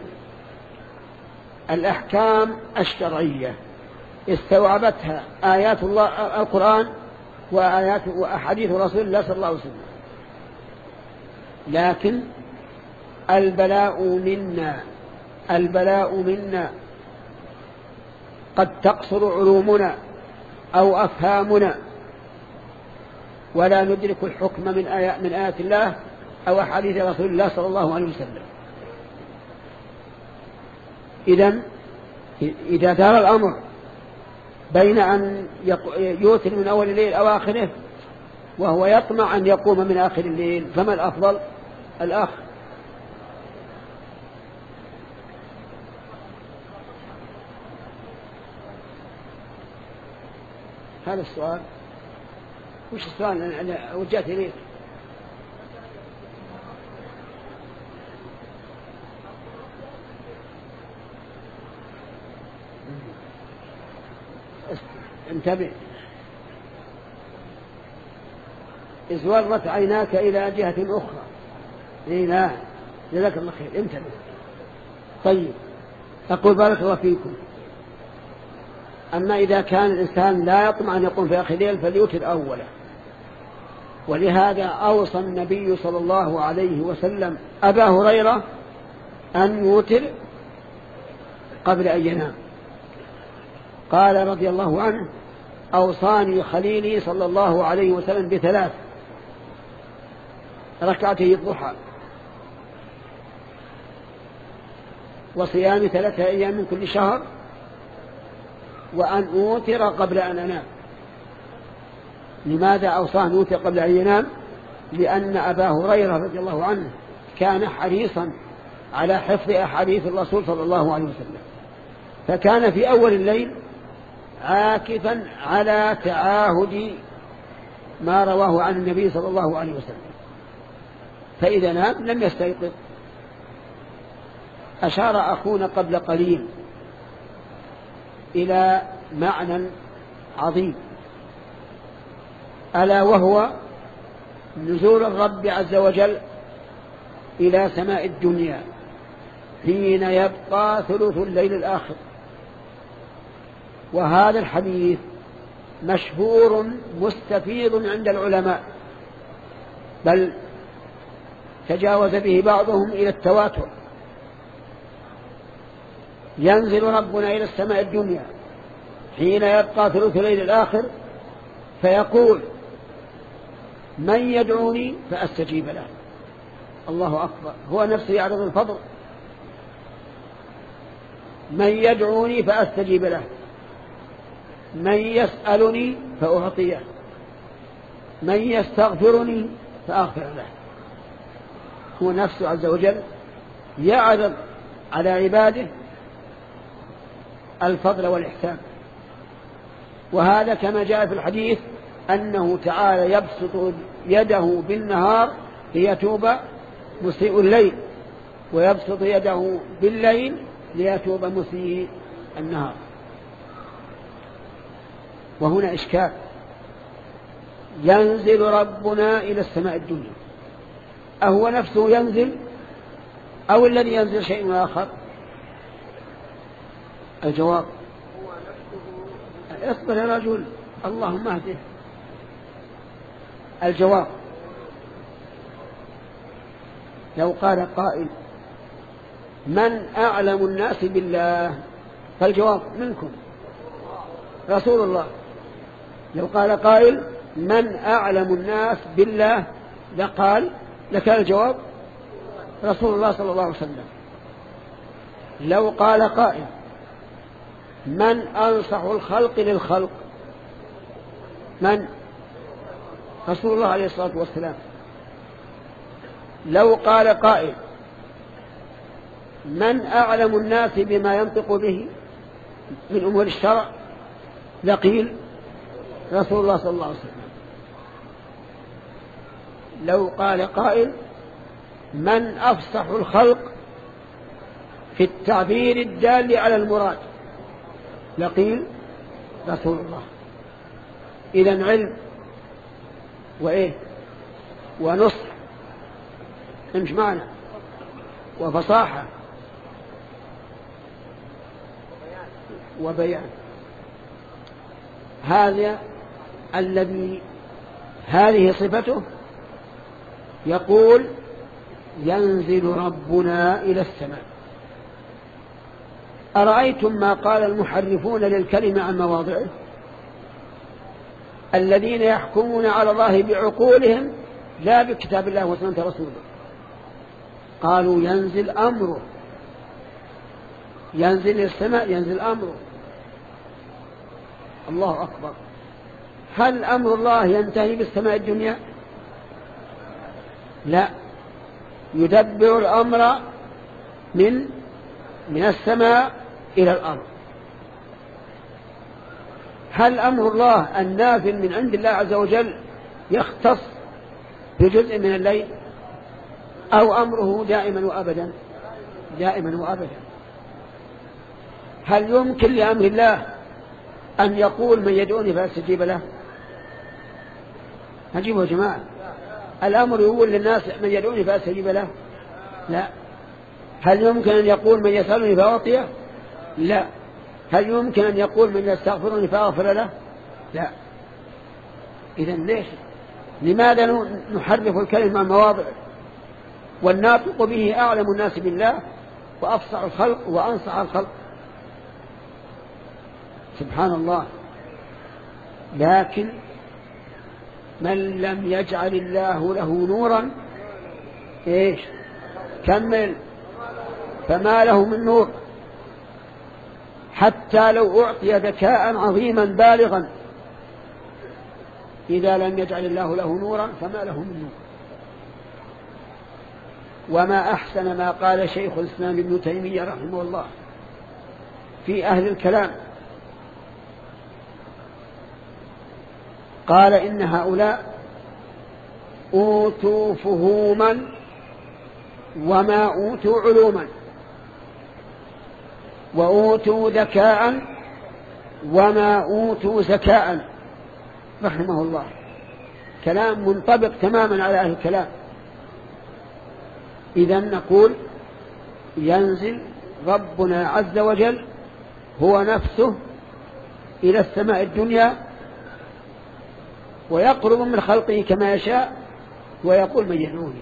الأحكام الشرعية استوعبتها آيات الله القرآن وآيات وأحاديث رسول الله صلى الله عليه وسلم، لكن البلاء منا البلاء منا قد تقصر علومنا أو أفهامنا ولا ندرك الحكم من آيات, من آيات الله أو أحاديث رسول الله صلى الله عليه وسلم. إذن إذا دار الأمر بين أن يوتر من أول الليل أو آخره وهو يطمع أن يقوم من آخر الليل، فما الأفضل؟ الآخر. هذا السؤال. وش السؤال أنا وجهت إليك؟ انتبه. ازورت عيناك إلى جهة أخرى. إيه لا، جزاك الله خير، انتبه. طيب، أقول بارك الله فيكم. أما إذا كان الإنسان لا يطمع أن يقوم في آخر الليل فليوتر أوله، ولهذا أوصى النبي صلى الله عليه وسلم أبا هريرة أن يوتر قبل أن ينام. قال رضي الله عنه: أوصاني خليلي صلى الله عليه وسلم بثلاث: ركعتي الضحى، وصيام ثلاثة أيام من كل شهر، وأن أوتر قبل أن أنام. لماذا أوصاه أن يوتر قبل أن ينام؟ لأن أبا هريرة رضي الله عنه كان حريصا على حفظ أحاديث الرسول صلى الله عليه وسلم، فكان في أول الليل عاكفا على تعاهد ما رواه عن النبي صلى الله عليه وسلم، فإذا نام لم يستيقظ. أشار أخونا قبل قليل إلى معنى عظيم، ألا وهو نزول الرب عز وجل إلى سماء الدنيا حين يبقى ثلث الليل الآخر. وهذا الحديث مشهور مستفيض عند العلماء، بل تجاوز به بعضهم إلى التواتر. ينزل ربنا إلى السماء الدنيا حين يبقى ثلث الليل الآخر فيقول: من يدعوني فأستجيب له. الله أكبر، هو نفسه يعرض الفضل. من يدعوني فأستجيب له، من يسألني فأعطيه، من يستغفرني فأغفر له. هو نفسه عز وجل يعرض على عباده الفضل والإحسان. وهذا كما جاء في الحديث أنه تعالى يبسط يده بالنهار ليتوب مسيء الليل، ويبسط يده بالليل ليتوب مسيء النهار. وهنا إشكال: ينزل ربنا إلى السماء الدنيا، أهو نفسه ينزل أو الذي ينزل شيء آخر؟ الجواب: اصبر يا رجل، اللهم اهده. الجواب: لو قال قائل: من أعلم الناس بالله؟ فالجواب منكم رسول الله. لو قال قائل: من أعلم الناس بالله؟ لقال لكان الجواب رسول الله صلى الله عليه وسلم. لو قال قائل: من أنصح الخلق للخلق؟ من؟ رسول الله عليه الصلاة والسلام. لو قال قائل: من أعلم الناس بما ينطق به من أمور الشرع؟ لقيل رسول الله صلى الله عليه وسلم. لو قال قائل: من أفصح الخلق في التعبير الدال على المراد؟ لقيل رسول الله. إذن علم وإيه ونصح، امش معنا، وفصاحة وبيان. هذا الذي هذه صفته. يقول: ينزل ربنا إلى السماء. أرأيتم ما قال المحرفون للكلمة عن مواضعه، الذين يحكمون على الله بعقولهم لا بكتاب الله وسنة رسوله؟ قالوا: ينزل أمره، ينزل السماء، ينزل أمره. الله أكبر. هل أمر الله ينتهي بالسماء الدنيا؟ لا، يدبر الأمر من من السماء إلى الأرض. هل أمر الله النافذ من عند الله عز وجل يختص بجزء من الليل، أو أمره دائما وأبدا؟ دائما وأبدا. هل يمكن لأمر الله أن يقول: من يدعوني فأستجيب له؟ هجيبوا يا جماعة. الأمر يقول للناس: من يدعوني فأستجيب له؟ لا. هل يمكن أن يقول: من يسألني فأعطيه؟ لا. هل يمكن أن يقول: من يستغفرني فأغفر له؟ لا. إذن ليش لماذا نحرف الكلمة عن مواضعه؟ والناطق به أعلم الناس بالله وأفصح الخلق وأنصح الخلق، سبحان الله. لكن من لم يجعل الله له نورا إيش؟ كمل. فما له من نور، حتى لو أعطي ذكاء عظيما بالغا إذا لم يجعل الله له نورا فما له من نور. وما أحسن ما قال شيخ الإسلام ابن تيمية رحمه الله في أهل الكلام، قال إن هؤلاء أوتوا فهوما وما أوتوا علوما، وأوتوا ذكاء وما أوتوا زكاء، رحمه الله. كلام منطبق تماما على أهل الكلام. إذن نقول ينزل ربنا عز وجل هو نفسه إلى السماء الدنيا ويقرب من خلقه كما يشاء ويقول من يدعوني.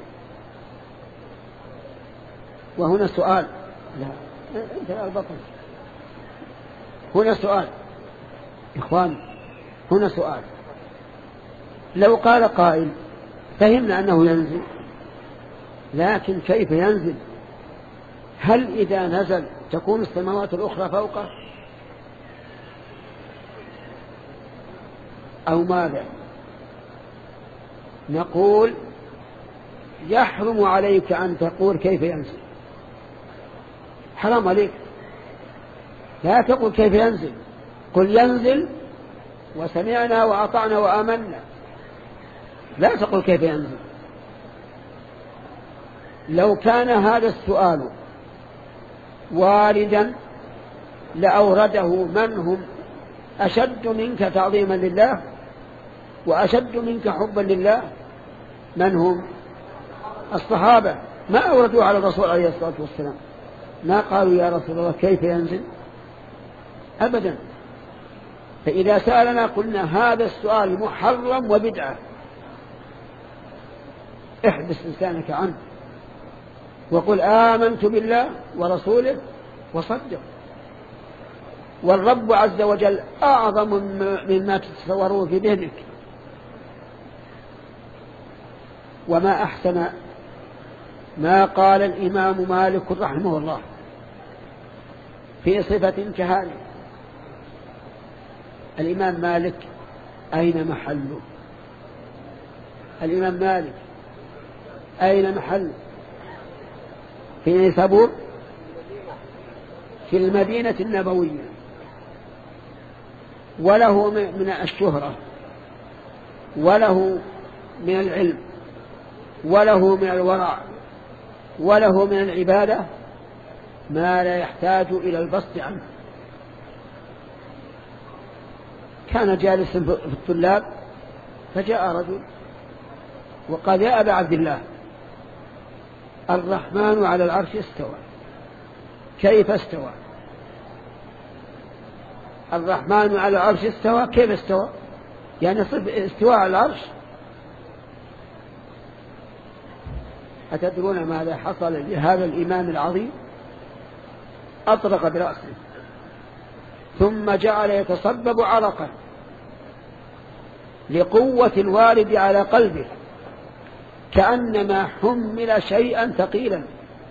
وهنا سؤال، لا انت البطل. هنا سؤال إخوان، هنا سؤال. لو قال قائل فهمنا أنه ينزل، لكن كيف ينزل؟ هل إذا نزل تكون السماوات الأخرى فوقه أو ماذا؟ نقول يحرم عليك أن تقول كيف ينزل، حرام عليك. لا تقول كيف ينزل، قل ينزل وسمعنا وأطعنا وآمنا، لا تقل كيف ينزل. لو كان هذا السؤال واردا لأورده من هم أشد منك تعظيما لله وأشد منك حبا لله، من هم؟ الصحابة. ما أوردوا على الرسول عليه الصلاة والسلام، ما قالوا يا رسول الله كيف ينزل أبدا. فإذا سألنا قلنا هذا السؤال محرم وبدعة، احبس لسانك عنه وقل آمنت بالله ورسوله وصدق. والرب عز وجل أعظم مما تتصورون في ذهنك. وما أحسن ما قال الإمام مالك رحمه الله في صفة كهذه. الإمام مالك أين محله؟ الإمام مالك أين محله؟ في نيسابور، في المدينة النبوية، وله من الشهرة وله من العلم وله من الورع وله من العبادة ما لا يحتاج إلى البسط عنه. كان جالسا في الطلاب فجاء رجل وقال يا أبا عبد الله الرحمن على العرش استوى. كيف استوى؟ الرحمن على العرش استوى، كيف استوى؟ يعني صف استواء على العرش. أتدرون ماذا حصل لهذا الإمام العظيم؟ أطرق برأسه ثم جعل يتصبب عرقا لقوة الوارد على قلبه كأنما حمل شيئا ثقيلا،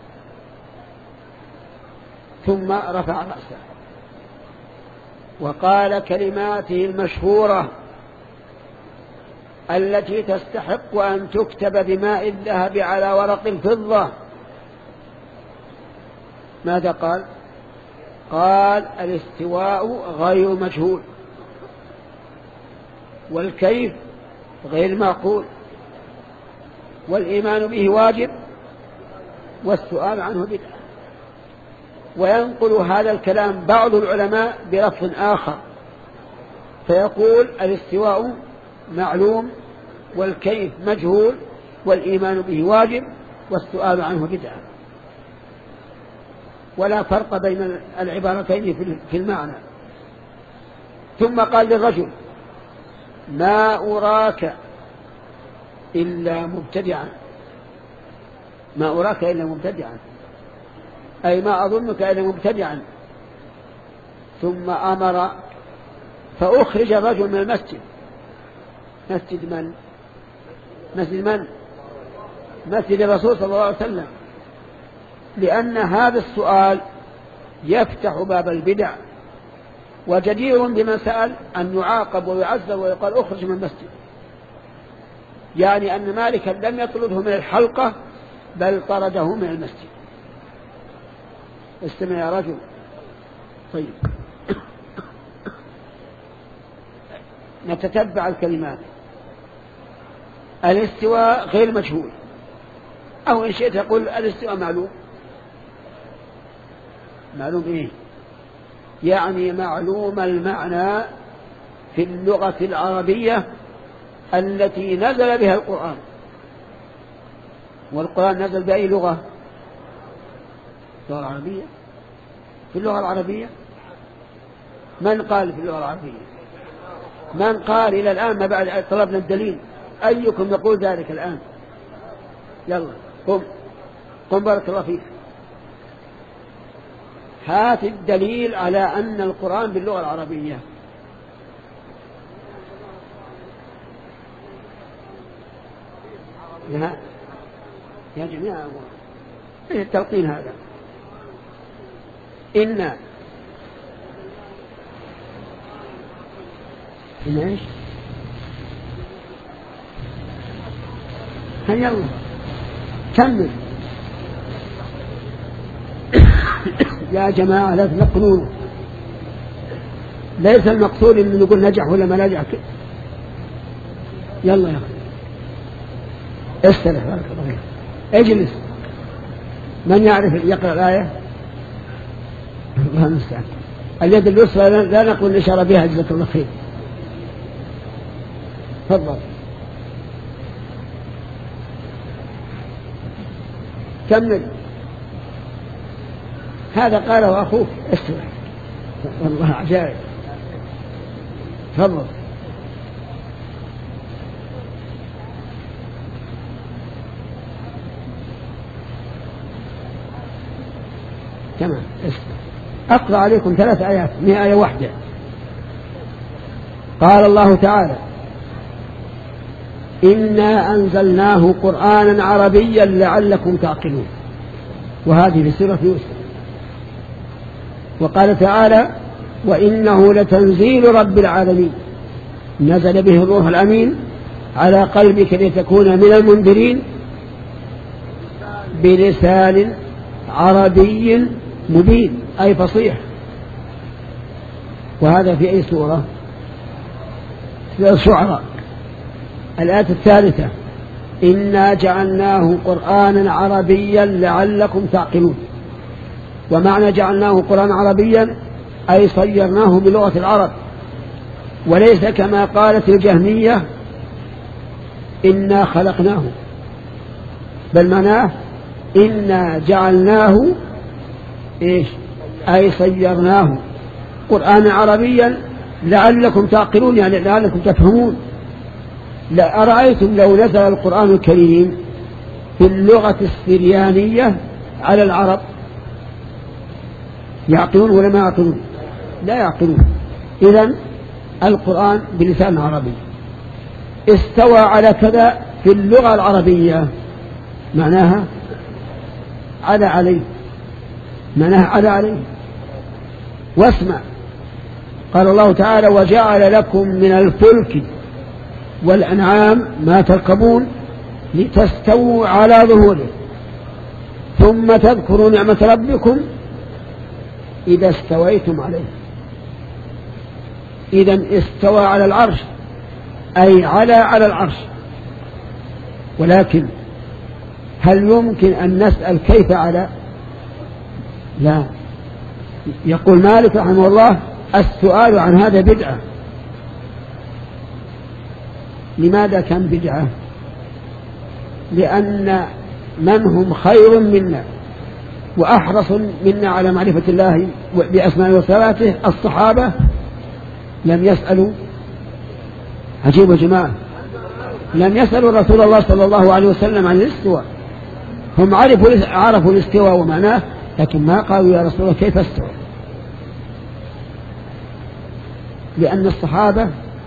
ثم رفع رأسه وقال كلماته المشهورة التي تستحق أن تكتب بماء الذهب على ورق الفضة. ماذا قال؟ قال الاستواء غير مجهول، والكيف غير معقول، والإيمان به واجب، والسؤال عنه بدعة. وينقل هذا الكلام بعض العلماء بلفظ آخر فيقول الاستواء معلوم والكيف مجهول والإيمان به واجب والسؤال عنه بدعة، ولا فرق بين العبارتين في المعنى. ثم قال للرجل ما أراك إلا مبتدعا، ما أراك إلا مبتدعا، أي ما أظنك إلا مبتدعا. ثم أمر فأخرج الرجل من المسجد. مسجد من؟ مسجد من؟ مسجد الرسول صلى الله عليه وسلم، لأن هذا السؤال يفتح باب البدع، وجدير بمن سأل أن يعاقب ويعذب ويقال أخرج من المسجد، يعني أن مالكا لم يطرده من الحلقة بل طرده من المسجد. استمع يا رجل. طيب نتتبع الكلمات. الاستواء غير مجهول، أو إن شئت تقول الاستواء معلوم. معلوم إيه؟ يعني معلوم المعنى في اللغة العربية التي نزل بها القرآن. والقرآن نزل بأي لغة؟ اللغة العربية. في اللغة العربية من قال في اللغة العربية؟ من قال إلى الآن ما بعد طلبنا الدليل؟ أيكم يقول ذلك الآن؟ يلا قم قم بارك الله فيك. هات الدليل على أن القرآن باللغة العربية. لا يا جماعة ايه التلقين هذا؟ إن إن إيش؟ هيا يلا كمل يا جماعة لا تنقلون. ليس المقصود أن نقول نجح ولا ما نجح. يلا يا أخي استرح بارك الله فيك. اجلس. من يعرف يقرأ الآية؟ الله المستعان. اليد اليسرى لا نقول الإشارة بها جزاك الله خير. تفضل. كمل. هذا قاله أخوك استرح. والله عجائب. تفضل. تمام. أقرأ عليكم ثلاث آيات من آية واحدة. قال الله تعالى إنا أنزلناه قرآنا عربيا لعلكم تعقلون، وهذه في سورة يوسف. وقال تعالى وإنه لتنزيل رب العالمين نزل به الروح الأمين على قلبك لتكون من المنذرين بلسان عربي مبين أي فصيح. وهذا في أي سورة؟ في الشعراء الآية الثالثة إنا جعلناه قرآنا عربيا لعلكم تعقلون. ومعنى جعلناه قرآنا عربيا أي صيرناه بلغة العرب، وليس كما قالت الجهمية إنا خلقناه، بل معناه إنا جعلناه إيش؟ أي صيرناه قرآنا عربيا لعلكم تعقلون، يعني لعلكم تفهمون. لا أرأيتم لو نزل القرآن الكريم في اللغة السريانية على العرب يعقلون ولا ما يعقلون؟ لا يعقلون. إذن القرآن بلسان عربي استوى على كذا في اللغة العربية معناها على عليه، معناها على عليه. واسمع قال الله تعالى وجعل لكم من الفلك والأنعام ما تركبون لتستووا على ظهوره ثم تذكروا نعمة ربكم إذا استويتم عليه. إذن استوى على العرش أي على على العرش. ولكن هل يمكن أن نسأل كيف على؟ لا. يقول مالك رحمه الله السؤال عن هذا بدعة. لماذا كان بدعة؟ لأن من هم خير منا وأحرص منا على معرفة الله بأسماء وصفاته الصحابة لم يسألوا. عجيب يا جماعة. لم يسألوا رسول الله صلى الله عليه وسلم عن الاستواء، هم عرفوا عرفوا الاستواء ومعناه، لكن ما قالوا يا رسول الله كيف استوى، لأن الصحابة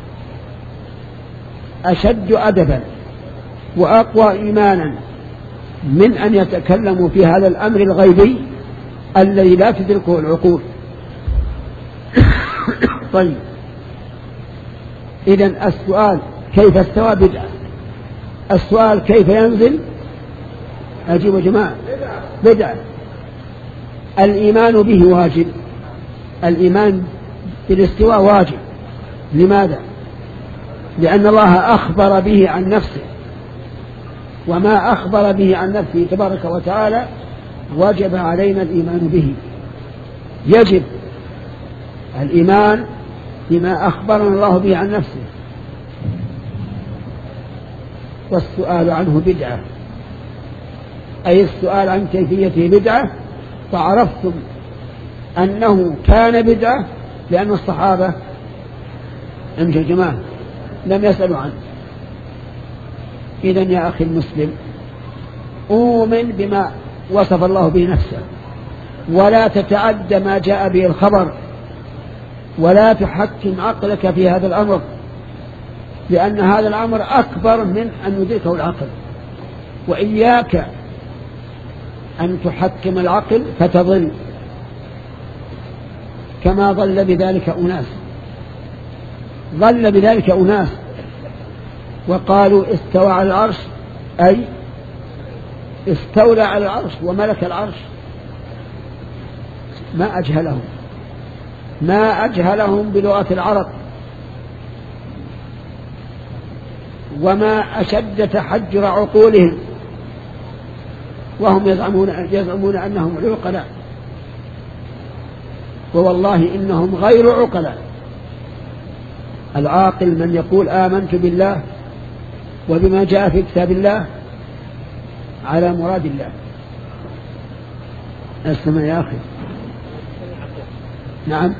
أشد أدبا وأقوى إيمانا من أن يتكلموا في هذا الأمر الغيبي الذي لا تدركه العقول. طيب، إذن السؤال كيف استوى بدعة، السؤال كيف ينزل أجيبوا جماعة بدعة. الإيمان به واجب، الإيمان بالاستواء واجب. لماذا؟ لأن الله أخبر به عن نفسه، وما أخبر به عن نفسه تبارك وتعالى وجب علينا الإيمان به. يجب الإيمان بما أخبرنا الله به عن نفسه. والسؤال عنه بدعة، أي السؤال عن كيفيته بدعة، فعرفتم أنه كان بدعة لأن الصحابة عند الجماعة لم يسألوا عنه. إذن يا أخي المسلم، أؤمن بما وصف الله به نفسه، ولا تتعدى ما جاء به الخبر، ولا تحكم عقلك في هذا الأمر، لأن هذا الأمر أكبر من أن يدركه العقل. وإياك أن تحكم العقل فتضل، كما ضل بذلك أناس، ضل بذلك أناس وقالوا استوى على العرش، أي استولى على العرش وملك العرش. ما أجهلهم، ما أجهلهم بلغة العرب، وما أشد تحجر عقولهم، وهم يزعمون, يزعمون أنهم عقلاء، ووالله إنهم غير عقلاء. العاقل من يقول آمنت بالله وبما جاء في كتاب الله على مراد الله. اسمع يا أخي. نعم،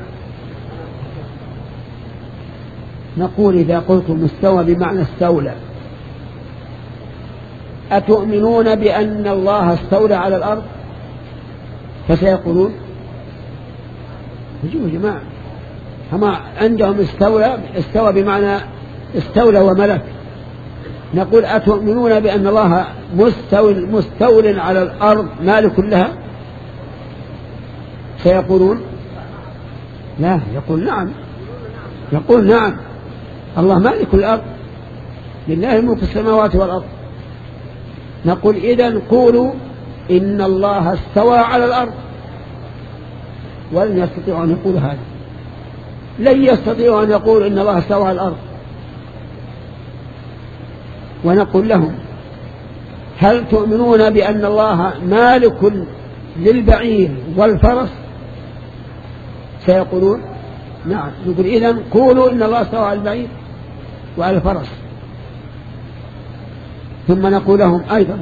نقول إذا قلتم استوى بمعنى استولى، أتؤمنون بأن الله استولى على الأرض؟ فسيقولون يا جماعة هم عندهم استولى، استوى بمعنى استولى وملك. نقول أتؤمنون بأن الله مستول, مستول على الأرض مالك لها؟ سيقولون لا. يقول نعم، يقول نعم، الله مالك الأرض، لله ملك السماوات والأرض. نقول إذن قولوا إن الله استوى على الأرض، ولن يستطيعوا أن يقولوا هذا، لن يستطيعوا أن يقولوا إن الله استوى على الأرض. ونقول لهم هل تؤمنون بأن الله مالك للبعير والفرس؟ سيقولون نعم. نقول إذن قولوا إن الله استوى على البعير وعلى الفرس. ثم نقول لهم أيضا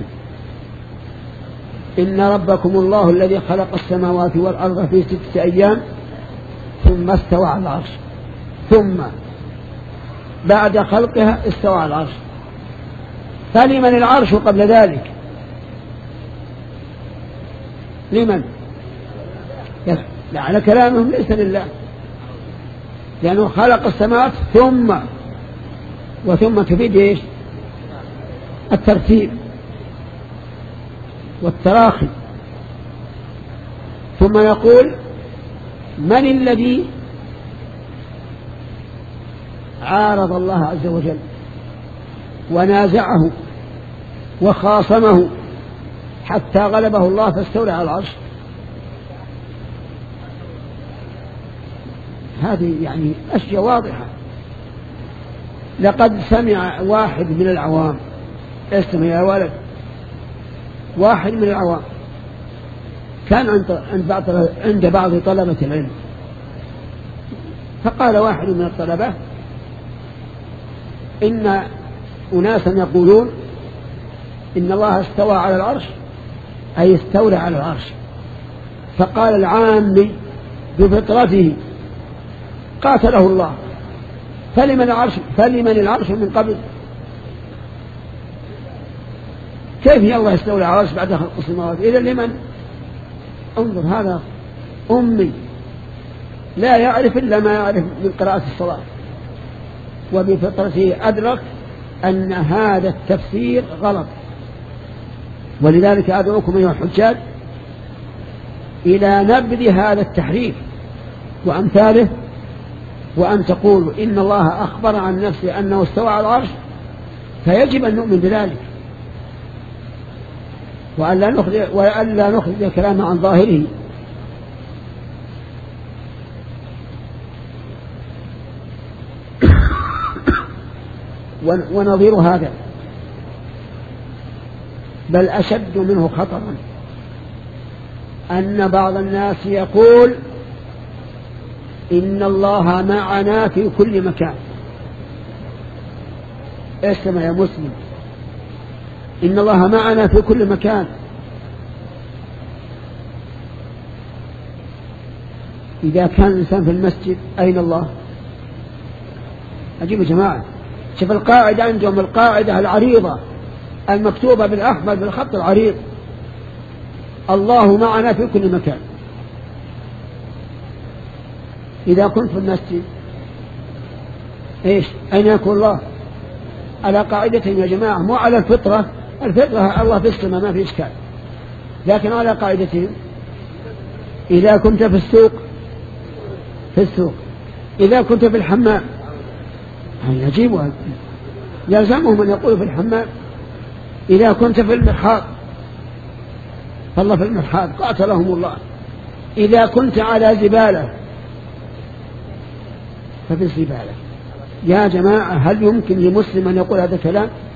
إن ربكم الله الذي خلق السماوات والأرض في ستة أيام ثم استوى على العرش، ثم بعد خلقها استوى على العرش. فلمن العرش قبل ذلك؟ لمن؟ لا، على كلامهم ليس لله، لأنه خلق السماوات ثم، وثم تفيد إيش؟ الترتيب والتراخي. ثم نقول من الذي عارض الله عز وجل ونازعه وخاصمه حتى غلبه الله فاستولى على العرش؟ هذه يعني أشياء واضحة. لقد سمع واحد من العوام، اسمع يا ولد، واحد من العوام كان عند بعض عند بعض طلبة العلم، فقال واحد من الطلبة إن أناسا يقولون إن الله استوى على العرش أي استولى على العرش. فقال العامي بفطرته قاتله الله، فلمن العرش, فلمن العرش من قبل؟ كيف الله يستولى على العرش بعد خلق السماوات؟ إذا لمن؟ انظر، هذا أمي لا يعرف إلا ما يعرف من قراءة الصلاة، وبفطرته أدرك أن هذا التفسير غلط. ولذلك أدعوكم أيها الحجاج إلى نبذ هذا التحريف وأمثاله، وأن تقولوا إن الله أخبر عن نفسه أنه استوى على العرش، فيجب أن نؤمن بذلك، وألا نخرج, وألا نخرج الكلام عن ظاهره. ونظير هذا بل أشد منه خطرا أن بعض الناس يقول إن الله معنا في كل مكان. اسمع يا مسلم، إن الله معنا في كل مكان. إذا كان الإنسان في المسجد أين الله؟ أجيب يا جماعة، شوف القاعدة عندهم، القاعدة العريضة المكتوبة بالأحمر بالخط العريض: الله معنا في كل مكان. إذا كنت في المسجد إيش؟ أين يكون الله؟ على قاعدتهم يا جماعة، مو على الفطرة. الفطرة الله في السماء ما في إشكال، لكن على قاعدتهم إذا كنت في السوق في السوق إذا كنت في الحمام، يجيبها يلزمهم أن يقولوا في الحمام. إذا كنت في المرحاض فالله في المرحاض قاتلهم الله. إذا كنت على زبالة ففي الزبالة. يا جماعة، هل يمكن لمسلم أن يقول هذا الكلام؟